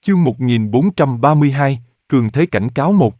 Chương 1432, Cường thế cảnh cáo 1.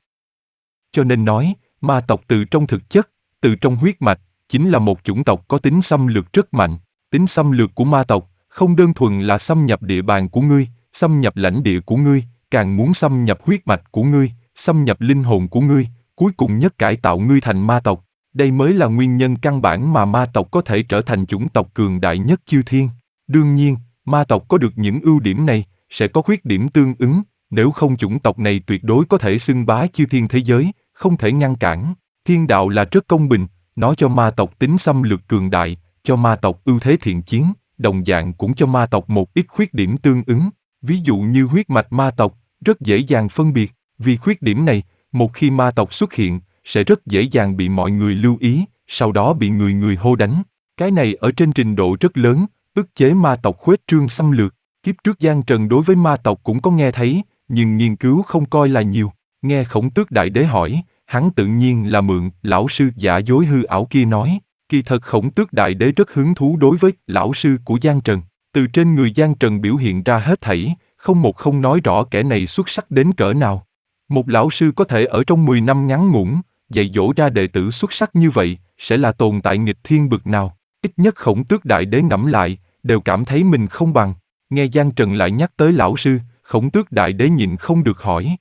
Cho nên nói, ma tộc từ trong thực chất, từ trong huyết mạch, chính là một chủng tộc có tính xâm lược rất mạnh. Tính xâm lược của ma tộc không đơn thuần là xâm nhập địa bàn của ngươi, xâm nhập lãnh địa của ngươi, càng muốn xâm nhập huyết mạch của ngươi, xâm nhập linh hồn của ngươi, cuối cùng nhất cải tạo ngươi thành ma tộc. Đây mới là nguyên nhân căn bản mà ma tộc có thể trở thành chủng tộc cường đại nhất chư thiên. Đương nhiên, ma tộc có được những ưu điểm này, sẽ có khuyết điểm tương ứng, nếu không chủng tộc này tuyệt đối có thể xưng bá chư thiên thế giới, không thể ngăn cản. Thiên đạo là rất công bình, nó cho ma tộc tính xâm lược cường đại, cho ma tộc ưu thế thiện chiến, đồng dạng cũng cho ma tộc một ít khuyết điểm tương ứng. Ví dụ như huyết mạch ma tộc, rất dễ dàng phân biệt, vì khuyết điểm này, một khi ma tộc xuất hiện, sẽ rất dễ dàng bị mọi người lưu ý, sau đó bị người người hô đánh. Cái này ở trên trình độ rất lớn, ức chế ma tộc khuếch trương xâm lược. Kiếp trước Giang Trần đối với ma tộc cũng có nghe thấy, nhưng nghiên cứu không coi là nhiều. Nghe Khổng Tước Đại Đế hỏi, hắn tự nhiên là mượn lão sư giả dối hư ảo kia nói. Kỳ thật Khổng Tước Đại Đế rất hứng thú đối với lão sư của Giang Trần. Từ trên người Giang Trần biểu hiện ra hết thảy, không một không nói rõ kẻ này xuất sắc đến cỡ nào. Một lão sư có thể ở trong 10 năm ngắn ngủn, dạy dỗ ra đệ tử xuất sắc như vậy, sẽ là tồn tại nghịch thiên bực nào. Ít nhất Khổng Tước Đại Đế ngẫm lại, đều cảm thấy mình không bằng. Nghe Giang Trần lại nhắc tới lão sư, Khổng Tước Đại Đế nhịn không được hỏi.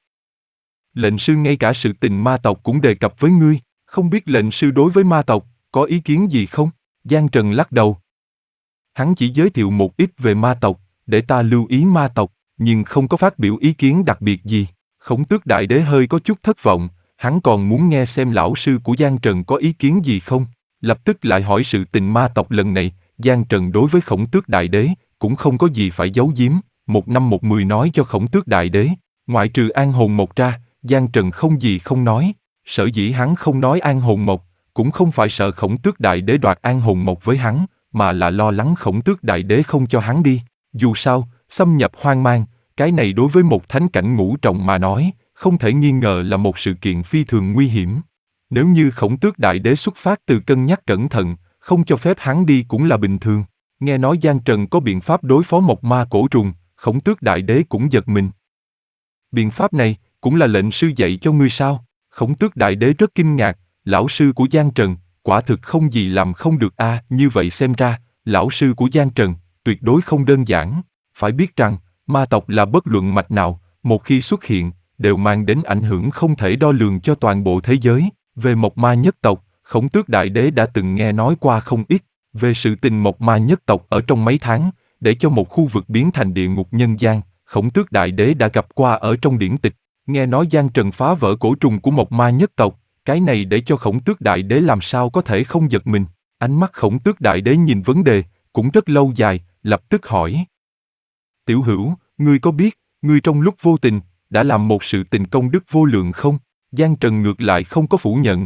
Lệnh sư ngay cả sự tình ma tộc cũng đề cập với ngươi, không biết lệnh sư đối với ma tộc, có ý kiến gì không? Giang Trần lắc đầu. Hắn chỉ giới thiệu một ít về ma tộc, để ta lưu ý ma tộc, nhưng không có phát biểu ý kiến đặc biệt gì. Khổng Tước Đại Đế hơi có chút thất vọng, hắn còn muốn nghe xem lão sư của Giang Trần có ý kiến gì không. Lập tức lại hỏi sự tình ma tộc lần này, Giang Trần đối với Khổng Tước Đại Đế, cũng không có gì phải giấu giếm, một năm một mười nói cho Khổng Tước Đại Đế. Ngoại trừ An Hồn Mộc ra, Giang Trần không gì không nói. Sở dĩ hắn không nói An Hồn Mộc, cũng không phải sợ Khổng Tước Đại Đế đoạt An Hồn Mộc với hắn, mà là lo lắng Khổng Tước Đại Đế không cho hắn đi. Dù sao, xâm nhập hoang mang, cái này đối với một thánh cảnh ngũ trọng mà nói, không thể nghi ngờ là một sự kiện phi thường nguy hiểm. Nếu như Khổng Tước Đại Đế xuất phát từ cân nhắc cẩn thận, không cho phép hắn đi cũng là bình thường. Nghe nói Giang Trần có biện pháp đối phó một ma cổ trùng, Khổng Tước Đại Đế cũng giật mình. Biện pháp này, cũng là lệnh sư dạy cho ngươi sao? Khổng Tước Đại Đế rất kinh ngạc, lão sư của Giang Trần, quả thực không gì làm không được a. Như vậy xem ra, lão sư của Giang Trần, tuyệt đối không đơn giản. Phải biết rằng, ma tộc là bất luận mạch nào, một khi xuất hiện, đều mang đến ảnh hưởng không thể đo lường cho toàn bộ thế giới. Về Mộc Ma nhất tộc, Khổng Tước Đại Đế đã từng nghe nói qua không ít. Về sự tình Mộc Ma nhất tộc ở trong mấy tháng, để cho một khu vực biến thành địa ngục nhân gian, Khổng Tước Đại Đế đã gặp qua ở trong điển tịch. Nghe nói Giang Trần phá vỡ cổ trùng của Mộc Ma nhất tộc, cái này để cho Khổng Tước Đại Đế làm sao có thể không giật mình. Ánh mắt Khổng Tước Đại Đế nhìn vấn đề, cũng rất lâu dài, lập tức hỏi. Tiểu Hữu, ngươi có biết, ngươi trong lúc vô tình, đã làm một sự tình công đức vô lượng không? Giang Trần ngược lại không có phủ nhận.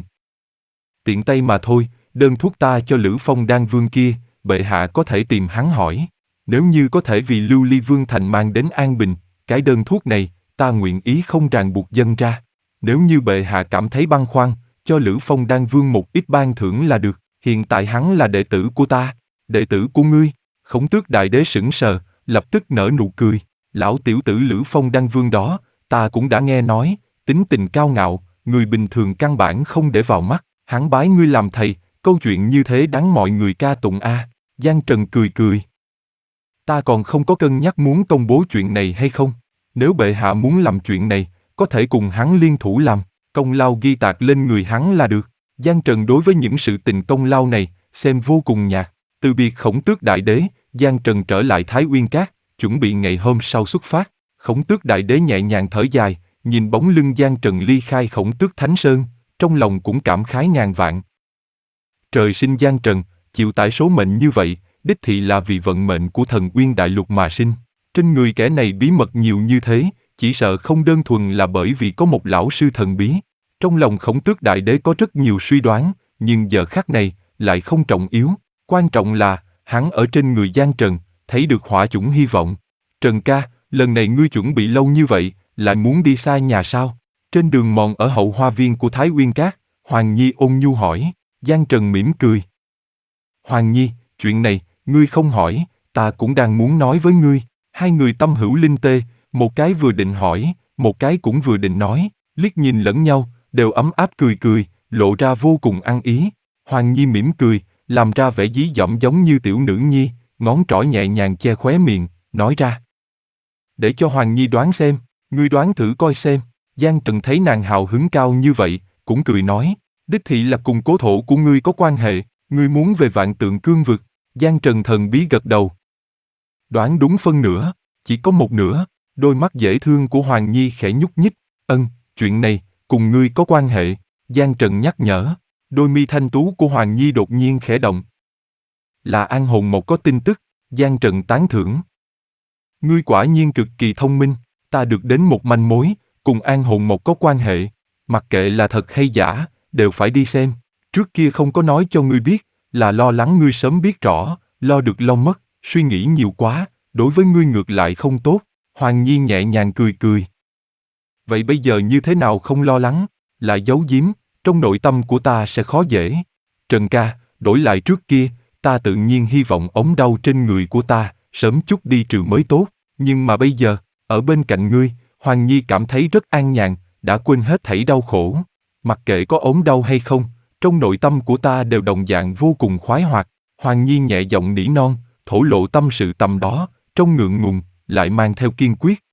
Tiện tay mà thôi, đơn thuốc ta cho Lữ Phong Đan Vương kia, bệ hạ có thể tìm hắn hỏi. Nếu như có thể vì Lưu Ly Vương Thành mang đến an bình, cái đơn thuốc này, ta nguyện ý không ràng buộc dâng ra. Nếu như bệ hạ cảm thấy băn khoăn, cho Lữ Phong Đan Vương một ít ban thưởng là được. Hiện tại hắn là đệ tử của ta, đệ tử của ngươi. Khổng Tước Đại Đế sững sờ, lập tức nở nụ cười. Lão tiểu tử Lữ Phong Đan Vương đó, ta cũng đã nghe nói, tính tình cao ngạo, người bình thường căn bản không để vào mắt. Hắn bái ngươi làm thầy, câu chuyện như thế đáng mọi người ca tụng a. Giang Trần cười cười. Ta còn không có cân nhắc muốn công bố chuyện này hay không. Nếu bệ hạ muốn làm chuyện này, có thể cùng hắn liên thủ làm, công lao ghi tạc lên người hắn là được. Giang Trần đối với những sự tình công lao này, xem vô cùng nhạt. Từ biệt Khổng Tước Đại Đế, Giang Trần trở lại Thái Uyên Các, chuẩn bị ngày hôm sau xuất phát. Khổng Tước Đại Đế nhẹ nhàng thở dài, nhìn bóng lưng Giang Trần ly khai Khổng Tước Thánh Sơn, trong lòng cũng cảm khái ngàn vạn. Trời sinh Giang Trần, chịu tải số mệnh như vậy, đích thị là vì vận mệnh của Thần Uyên Đại Lục mà sinh. Trên người kẻ này bí mật nhiều như thế, chỉ sợ không đơn thuần là bởi vì có một lão sư thần bí. Trong lòng Khổng Tước Đại Đế có rất nhiều suy đoán, nhưng giờ khắc này, lại không trọng yếu. Quan trọng là, hắn ở trên người Giang Trần, thấy được hỏa chủng hy vọng. Trần ca, lần này ngươi chuẩn bị lâu như vậy, lại muốn đi xa nhà sao? Trên đường mòn ở hậu hoa viên của Thái Uyên Các, Hoàng Nhi ôn nhu hỏi. Giang Trần mỉm cười. Hoàng Nhi, chuyện này, ngươi không hỏi, ta cũng đang muốn nói với ngươi. Hai người tâm hữu linh tê, Một cái vừa định hỏi, một cái cũng vừa định nói, liếc nhìn lẫn nhau, đều ấm áp cười cười, lộ ra vô cùng ăn ý. Hoàng Nhi mỉm cười, làm ra vẻ dí dỏm giống như tiểu nữ nhi, ngón trỏ nhẹ nhàng che khóe miệng, nói ra. Để cho Hoàng Nhi đoán xem, ngươi đoán thử coi xem. Giang Trần thấy nàng hào hứng cao như vậy, cũng cười nói, đích thị là cùng cố thổ của ngươi có quan hệ, ngươi muốn về Vạn Tượng Cương vực. Giang Trần thần bí gật đầu. Đoán đúng phân nửa, chỉ có một nửa. Đôi mắt dễ thương của Hoàng Nhi khẽ nhúc nhích. Chuyện này, cùng ngươi có quan hệ. Giang Trần nhắc nhở. Đôi mi thanh tú của Hoàng Nhi đột nhiên khẽ động. Là An Hồn Mộc có tin tức. Giang Trần tán thưởng. Ngươi quả nhiên cực kỳ thông minh. Ta được đến một manh mối, cùng An Hồn Mộc có quan hệ. Mặc kệ là thật hay giả, đều phải đi xem. Trước kia không có nói cho ngươi biết, là lo lắng ngươi sớm biết rõ, lo được lo mất, suy nghĩ nhiều quá, đối với ngươi ngược lại không tốt. Hoàng Nhi nhẹ nhàng cười cười. Vậy bây giờ như thế nào không lo lắng, lại giấu giếm, trong nội tâm của ta sẽ khó dễ. Trần ca, đổi lại trước kia, ta tự nhiên hy vọng ống đau trên người của ta, sớm chút đi trừ mới tốt. Nhưng mà bây giờ, ở bên cạnh ngươi, Hoàng Nhi cảm thấy rất an nhàn, đã quên hết thảy đau khổ. Mặc kệ có ốm đau hay không, trong nội tâm của ta đều đồng dạng vô cùng khoái hoạt. Hoàng Nhi nhẹ giọng nỉ non, thổ lộ tâm sự tầm đó, trong ngượng ngùng, lại mang theo kiên quyết.